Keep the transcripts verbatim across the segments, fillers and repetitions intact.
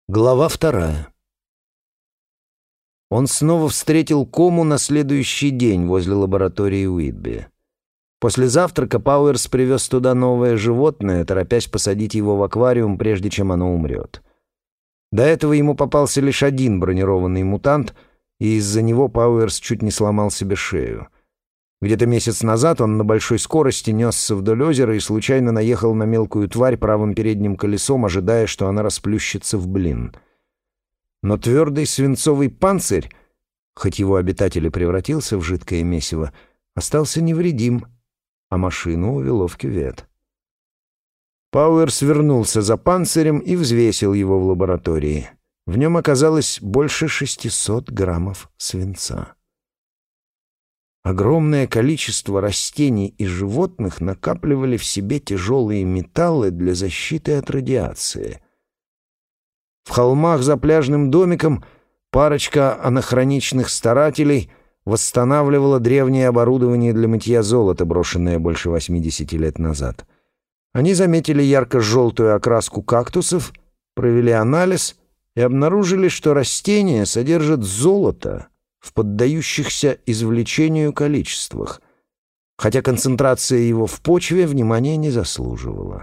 Глава вторая. Он снова встретил Кому на следующий день возле лаборатории Уитби. После завтрака Пауэрс привез туда новое животное, торопясь посадить его в аквариум, прежде чем оно умрет. До этого ему попался лишь один бронированный мутант, и из-за него Пауэрс чуть не сломал себе шею. Где-то месяц назад он на большой скорости несся вдоль озера и случайно наехал на мелкую тварь правым передним колесом, ожидая, что она расплющится в блин. Но твердый свинцовый панцирь, хоть его обитатель и превратился в жидкое месиво, остался невредим, а машину увело в кювет. Пауэрс вернулся за панцирем и взвесил его в лаборатории. В нем оказалось больше шестисот граммов свинца. Огромное количество растений и животных накапливали в себе тяжелые металлы для защиты от радиации. В холмах за пляжным домиком парочка анахроничных старателей восстанавливала древнее оборудование для мытья золота, брошенное больше восьмидесяти лет назад. Они заметили ярко-желтую окраску кактусов, провели анализ и обнаружили, что растения содержат золото в поддающихся извлечению количествах, хотя концентрация его в почве внимания не заслуживала.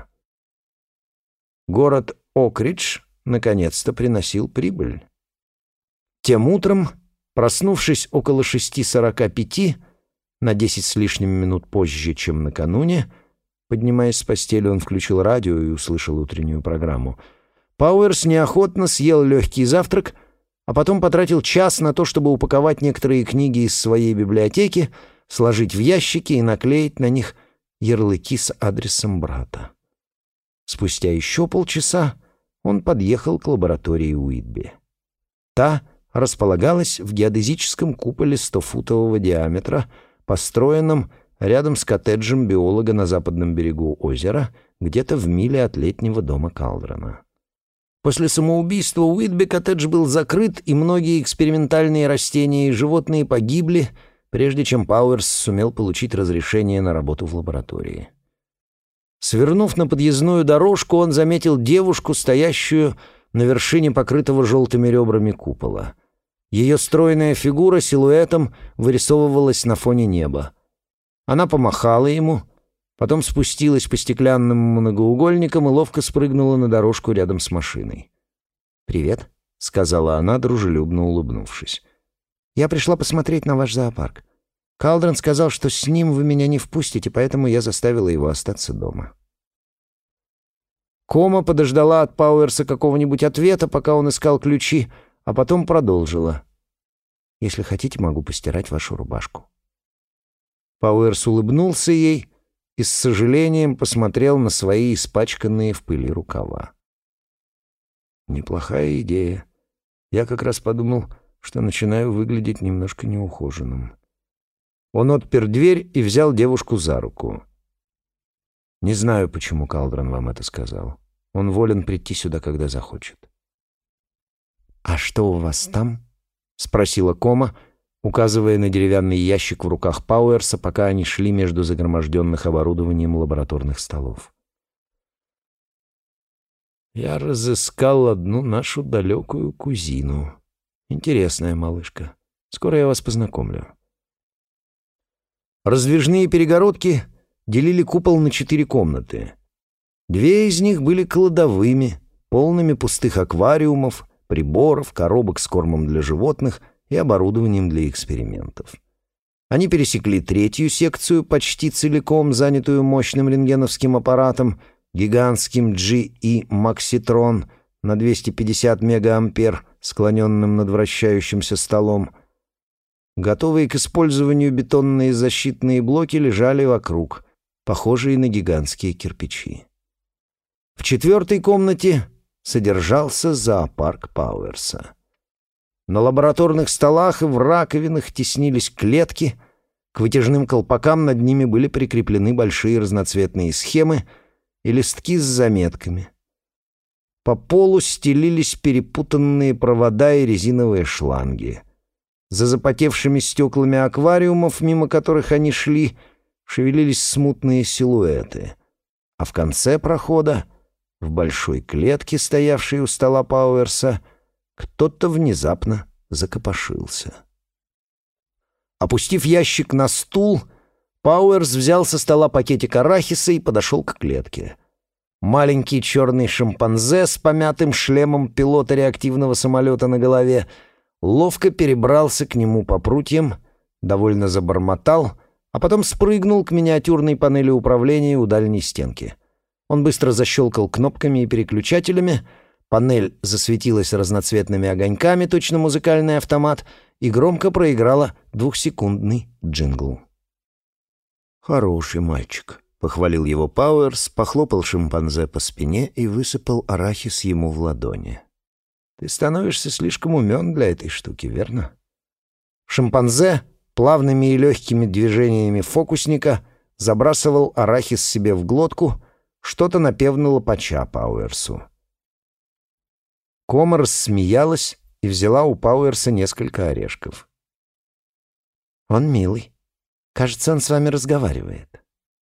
Город Окридж наконец-то приносил прибыль. Тем утром, проснувшись около шести сорока пяти, на десять с лишним минут позже, чем накануне, поднимаясь с постели, он включил радио и услышал утреннюю программу. Пауэрс неохотно съел легкий завтрак, а потом потратил час на то, чтобы упаковать некоторые книги из своей библиотеки, сложить в ящики и наклеить на них ярлыки с адресом брата. Спустя еще полчаса он подъехал к лаборатории Уитби. Та располагалась в геодезическом куполе стофутового диаметра, построенном рядом с коттеджем биолога на западном берегу озера, где-то в миле от летнего дома Калдрона. После самоубийства Уитби коттедж был закрыт, и многие экспериментальные растения и животные погибли, прежде чем Пауэрс сумел получить разрешение на работу в лаборатории. Свернув на подъездную дорожку, он заметил девушку, стоящую на вершине покрытого желтыми ребрами купола. Ее стройная фигура силуэтом вырисовывалась на фоне неба. Она помахала ему, потом спустилась по стеклянным многоугольникам и ловко спрыгнула на дорожку рядом с машиной. «Привет», — сказала она, дружелюбно улыбнувшись. «Я пришла посмотреть на ваш зоопарк. Калдрон сказал, что с ним вы меня не впустите, поэтому я заставила его остаться дома». Кома подождала от Пауэрса какого-нибудь ответа, пока он искал ключи, а потом продолжила. «Если хотите, могу постирать вашу рубашку». Пауэрс улыбнулся ей и с сожалением посмотрел на свои испачканные в пыли рукава. «Неплохая идея. Я как раз подумал, что начинаю выглядеть немножко неухоженным». Он отпер дверь и взял девушку за руку. «Не знаю, почему Калдрон вам это сказал. Он волен прийти сюда, когда захочет». «А что у вас там?» — спросила Кома, указывая на деревянный ящик в руках Пауэрса, пока они шли между загроможденных оборудованием лабораторных столов. «Я разыскал одну нашу далекую кузину. Интересная малышка. Скоро я вас познакомлю». Раздвижные перегородки делили купол на четыре комнаты. Две из них были кладовыми, полными пустых аквариумов, приборов, коробок с кормом для животных и оборудованием для экспериментов. Они пересекли третью секцию, почти целиком занятую мощным рентгеновским аппаратом, гигантским джи и Макситрон на двести пятьдесят мегаампер, склоненным над вращающимся столом. Готовые к использованию бетонные защитные блоки лежали вокруг, похожие на гигантские кирпичи. В четвертой комнате содержался зоопарк Пауэрса. На лабораторных столах и в раковинах теснились клетки, к вытяжным колпакам над ними были прикреплены большие разноцветные схемы и листки с заметками. По полу стелились перепутанные провода и резиновые шланги. За запотевшими стеклами аквариумов, мимо которых они шли, шевелились смутные силуэты, а в конце прохода в большой клетке, стоявшей у стола Пауэрса, кто-то внезапно закопошился. Опустив ящик на стул, Пауэрс взял со стола пакетик арахиса и подошел к клетке. Маленький черный шимпанзе с помятым шлемом пилота реактивного самолета на голове ловко перебрался к нему по прутьям, довольно забормотал, а потом спрыгнул к миниатюрной панели управления у дальней стенки. Он быстро защелкал кнопками и переключателями, панель засветилась разноцветными огоньками, точно музыкальный автомат, и громко проиграла двухсекундный джингл. «Хороший мальчик», — похвалил его Пауэрс, похлопал шимпанзе по спине и высыпал арахис ему в ладони. «Ты становишься слишком умен для этой штуки, верно?» Шимпанзе плавными и легкими движениями фокусника забрасывал арахис себе в глотку, что-то напевно лопача Пауэрсу. Кома рассмеялась и взяла у Пауэрса несколько орешков. «Он милый. Кажется, он с вами разговаривает».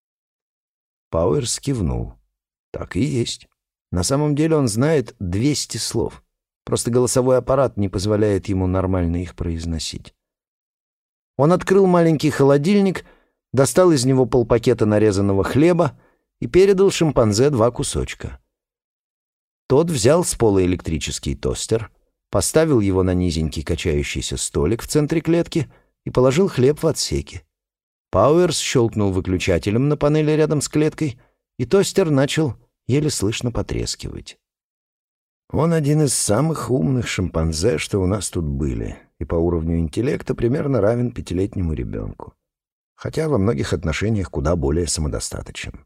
Пауэрс кивнул. «Так и есть. На самом деле он знает двести слов. Просто голосовой аппарат не позволяет ему нормально их произносить». Он открыл маленький холодильник, достал из него полпакета нарезанного хлеба и передал шимпанзе два кусочка. Тот взял с пола электрический тостер, поставил его на низенький качающийся столик в центре клетки и положил хлеб в отсеки. Пауэрс щелкнул выключателем на панели рядом с клеткой, и тостер начал еле слышно потрескивать. Он один из самых умных шимпанзе, что у нас тут были, и по уровню интеллекта примерно равен пятилетнему ребенку, хотя во многих отношениях куда более самодостаточен.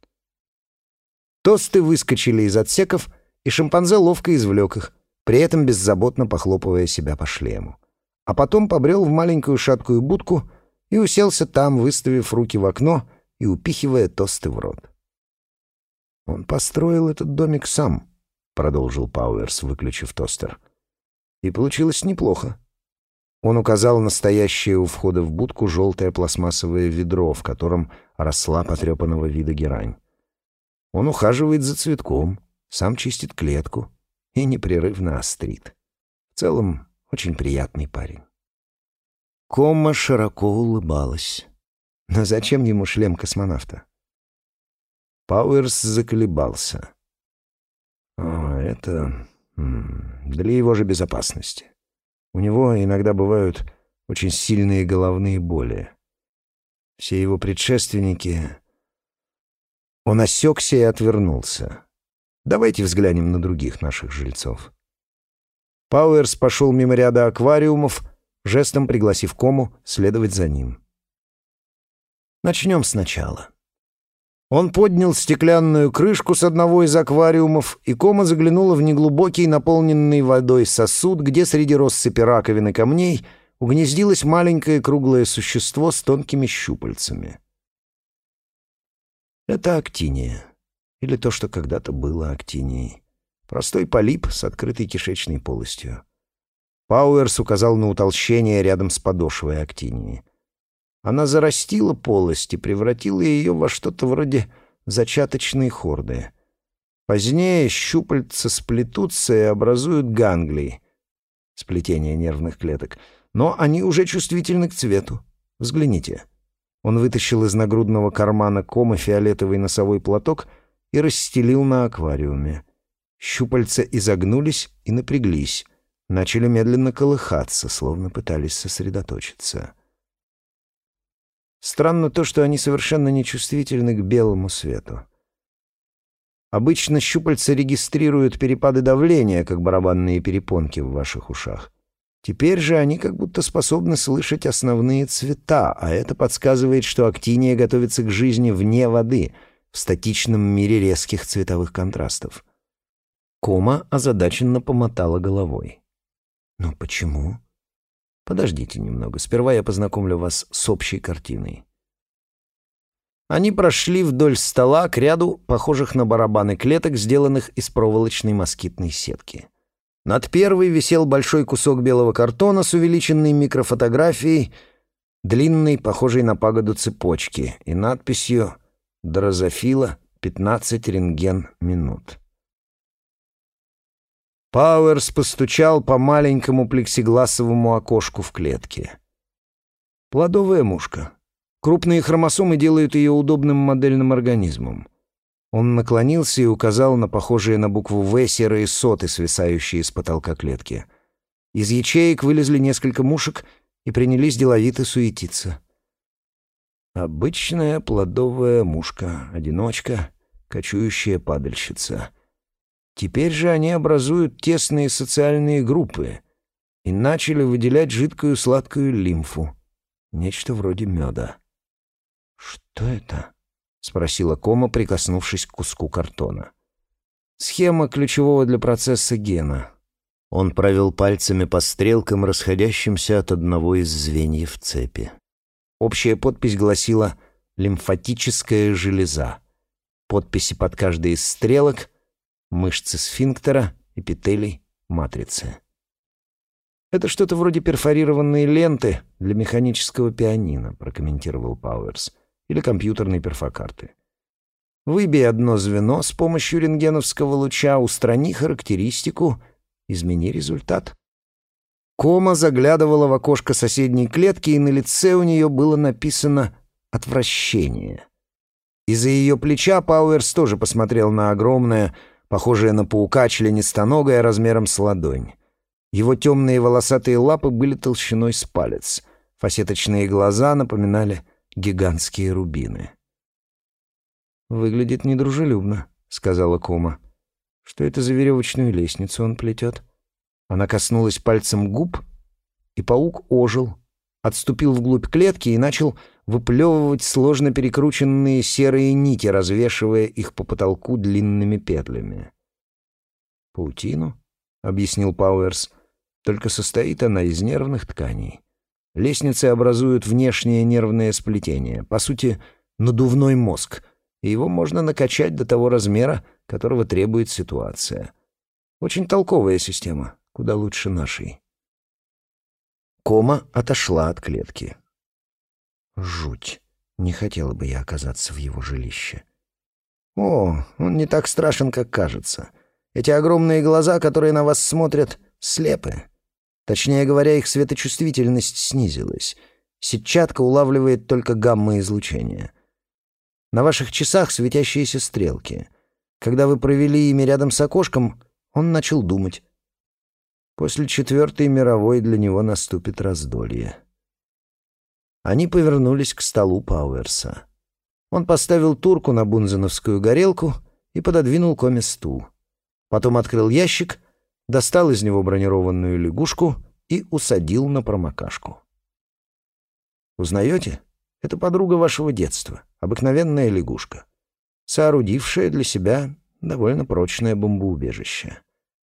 Тосты выскочили из отсеков, и шимпанзе ловко извлек их, при этом беззаботно похлопывая себя по шлему. А потом побрел в маленькую шаткую будку и уселся там, выставив руки в окно и упихивая тосты в рот. «Он построил этот домик сам», — продолжил Пауэрс, выключив тостер. «И получилось неплохо». Он указал на стоящее у входа в будку желтое пластмассовое ведро, в котором росла потрепанного вида герань. Он ухаживает за цветком, сам чистит клетку и непрерывно острит. В целом, очень приятный парень. Кома широко улыбалась. Но зачем ему шлем космонавта? Пауэрс заколебался. О, это для его же безопасности. У него иногда бывают очень сильные головные боли. Все его предшественники... Он осекся и отвернулся. Давайте взглянем на других наших жильцов. Пауэрс пошел мимо ряда аквариумов, жестом пригласив Кому следовать за ним. Начнем сначала. Он поднял стеклянную крышку с одного из аквариумов, и Кома заглянула в неглубокий, наполненный водой сосуд, где среди россыпи раковин и камней угнездилось маленькое круглое существо с тонкими щупальцами. Это актиния, или то, что когда-то было актинией. Простой полип с открытой кишечной полостью. Пауэрс указал на утолщение рядом с подошвой актинии. Она зарастила полость и превратила ее во что-то вроде зачаточной хорды. Позднее щупальца сплетутся и образуют ганглии, сплетение нервных клеток, но они уже чувствительны к цвету. Взгляните. Он вытащил из нагрудного кармана Комы фиолетовый носовой платок и расстелил на аквариуме. Щупальца изогнулись и напряглись, начали медленно колыхаться, словно пытались сосредоточиться. Странно то, что они совершенно нечувствительны к белому свету. Обычно щупальца регистрируют перепады давления, как барабанные перепонки в ваших ушах. Теперь же они как будто способны слышать основные цвета, а это подсказывает, что актиния готовится к жизни вне воды, в статичном мире резких цветовых контрастов. Кома озадаченно помотала головой. «Но почему?» «Подождите немного, сперва я познакомлю вас с общей картиной». Они прошли вдоль стола к ряду похожих на барабаны клеток, сделанных из проволочной москитной сетки. Над первой висел большой кусок белого картона с увеличенной микрофотографией, длинной, похожей на пагоду цепочки, и надписью «Дрозофила, пятнадцать рентген минут». Пауэрс постучал по маленькому плексигласовому окошку в клетке. Плодовая мушка. Крупные хромосомы делают ее удобным модельным организмом. Он наклонился и указал на похожие на букву «В» серые соты, свисающие с потолка клетки. Из ячеек вылезли несколько мушек и принялись деловито суетиться. Обычная плодовая мушка, одиночка, кочующая падальщица. Теперь же они образуют тесные социальные группы и начали выделять жидкую сладкую лимфу, нечто вроде меда. «Что это?» — спросила Кома, прикоснувшись к куску картона. «Схема ключевого для процесса гена». Он провел пальцами по стрелкам, расходящимся от одного из звеньев цепи. Общая подпись гласила «лимфатическая железа». Подписи под каждой из стрелок — мышцы сфинктера, эпителий, матрицы. «Это что-то вроде перфорированной ленты для механического пианино», — прокомментировал Пауэрс, «или компьютерной перфокарты. Выбей одно звено с помощью рентгеновского луча, устрани характеристику, измени результат». Кома заглядывала в окошко соседней клетки, и на лице у нее было написано «отвращение». Из-за ее плеча Пауэрс тоже посмотрел на огромное, похожее на паука членистоногое размером с ладонь. Его темные волосатые лапы были толщиной с палец. Фасеточные глаза напоминали гигантские рубины. «Выглядит недружелюбно», — сказала Кома. «Что это за веревочную лестницу он плетет?» Она коснулась пальцем губ, и паук ожил, отступил вглубь клетки и начал выплевывать сложно перекрученные серые нити, развешивая их по потолку длинными петлями. «Паутину?» — объяснил Пауэрс. «Только состоит она из нервных тканей. Лестницы образуют внешнее нервное сплетение, по сути, надувной мозг, и его можно накачать до того размера, которого требует ситуация. Очень толковая система, куда лучше нашей». Кома отошла от клетки. «Жуть. Не хотела бы я оказаться в его жилище». «О, он не так страшен, как кажется. Эти огромные глаза, которые на вас смотрят, слепы. Точнее говоря, их светочувствительность снизилась. Сетчатка улавливает только гамма-излучение. На ваших часах светящиеся стрелки. Когда вы провели ими рядом с окошком, он начал думать. После Четвертой мировой для него наступит раздолье». Они повернулись к столу Пауэрса. Он поставил турку на бунзеновскую горелку и пододвинул Коме стул. Потом открыл ящик, достал из него бронированную лягушку и усадил на промокашку. «Узнаете? Это подруга вашего детства, обыкновенная лягушка, соорудившая для себя довольно прочное бомбоубежище».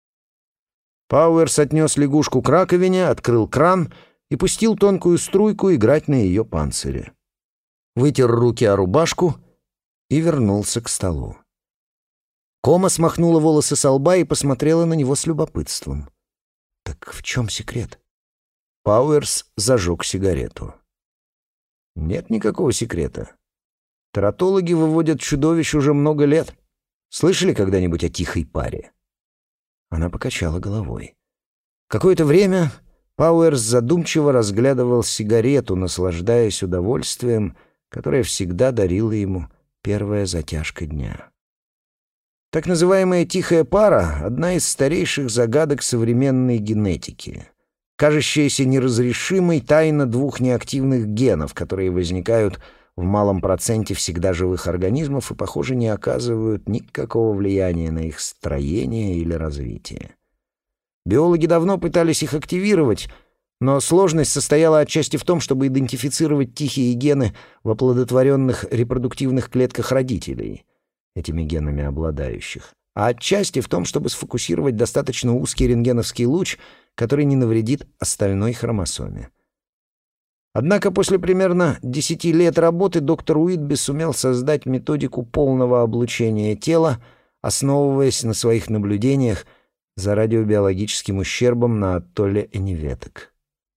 Пауэрс отнес лягушку к раковине, открыл кран и пустил тонкую струйку играть на ее панцире. Вытер руки о рубашку и вернулся к столу. Кома смахнула волосы со лба и посмотрела на него с любопытством. «Так в чем секрет?» Пауэрс зажег сигарету. «Нет никакого секрета. Тератологи выводят чудовищ уже много лет. Слышали когда-нибудь о тихой паре?» Она покачала головой. Какое-то время Пауэрс задумчиво разглядывал сигарету, наслаждаясь удовольствием, которое всегда дарила ему первая затяжка дня. Так называемая тихая пара — одна из старейших загадок современной генетики, кажущаяся неразрешимой тайна двух неактивных генов, которые возникают в малом проценте всегда живых организмов и, похоже, не оказывают никакого влияния на их строение или развитие. Биологи давно пытались их активировать, но сложность состояла отчасти в том, чтобы идентифицировать тихие гены в оплодотворенных репродуктивных клетках родителей, этими генами обладающих, а отчасти в том, чтобы сфокусировать достаточно узкий рентгеновский луч, который не навредит остальной хромосоме. Однако после примерно десяти лет работы доктор Уитби сумел создать методику полного облучения тела, основываясь на своих наблюдениях за радиобиологическим ущербом на атолле Эневеток.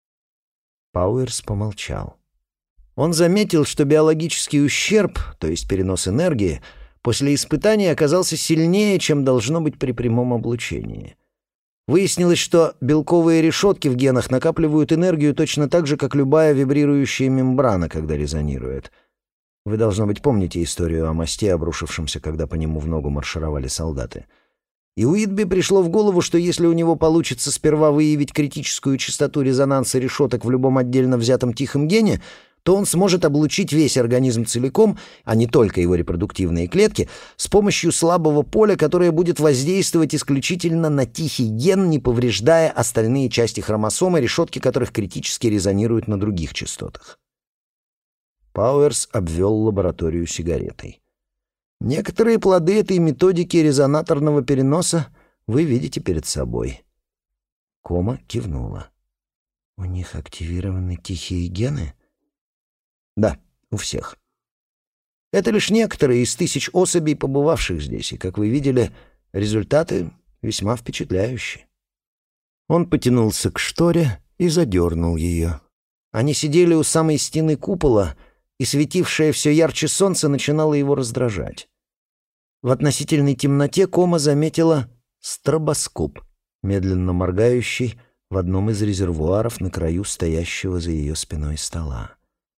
Пауэрс помолчал. Он заметил, что биологический ущерб, то есть перенос энергии, после испытаний оказался сильнее, чем должно быть при прямом облучении. Выяснилось, что белковые решетки в генах накапливают энергию точно так же, как любая вибрирующая мембрана, когда резонирует. Вы, должно быть, помните историю о мосте, обрушившемся, когда по нему в ногу маршировали солдаты. И Уитби пришло в голову, что если у него получится сперва выявить критическую частоту резонанса решеток в любом отдельно взятом тихом гене, то он сможет облучить весь организм целиком, а не только его репродуктивные клетки, с помощью слабого поля, которое будет воздействовать исключительно на тихий ген, не повреждая остальные части хромосомы, решетки которых критически резонируют на других частотах. Пауэрс обвел лабораторию сигаретой. Некоторые плоды этой методики резонаторного переноса вы видите перед собой. Кома кивнула. У них активированы тихие гены? Да, у всех. Это лишь некоторые из тысяч особей, побывавших здесь, и, как вы видели, результаты весьма впечатляющие. Он потянулся к шторе и задернул ее. Они сидели у самой стены купола, и светившее все ярче солнце начинало его раздражать. В относительной темноте Кома заметила стробоскоп, медленно моргающий в одном из резервуаров на краю стоящего за ее спиной стола.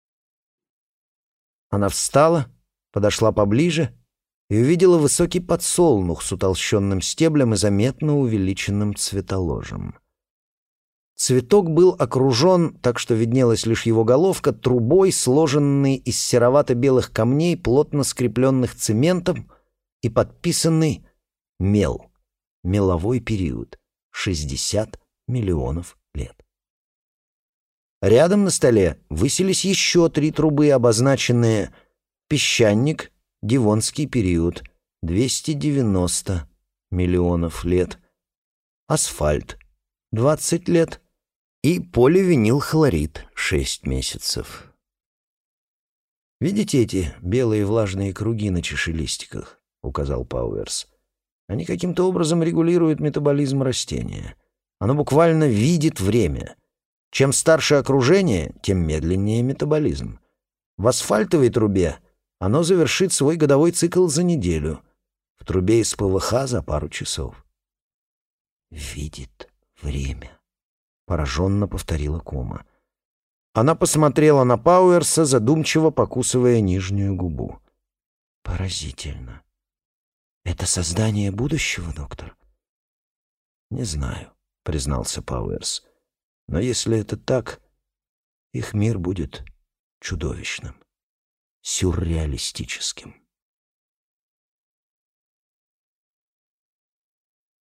Она встала, подошла поближе и увидела высокий подсолнух с утолщенным стеблем и заметно увеличенным цветоложем. Цветок был окружен, так что виднелась лишь его головка, трубой, сложенной из серовато-белых камней, плотно скрепленных цементом, и подписанный «Мел», меловой период, шестьдесят миллионов лет. Рядом на столе высились еще три трубы, обозначенные «Песчаник», «Девонский период», двести девяносто миллионов лет, «Асфальт», двадцать лет и поливинилхлорид, шесть месяцев. «Видите эти белые влажные круги на чашелистиках?» — указал Пауэрс. «Они каким-то образом регулируют метаболизм растения. Оно буквально видит время. Чем старше окружение, тем медленнее метаболизм. В асфальтовой трубе оно завершит свой годовой цикл за неделю, в трубе из ПВХ за пару часов». «Видит время», — пораженно повторила Кома. Она посмотрела на Пауэрса, задумчиво покусывая нижнюю губу. «Поразительно. Это создание будущего, доктор?» «Не знаю», — признался Пауэрс. «Но если это так, их мир будет чудовищным, сюрреалистическим».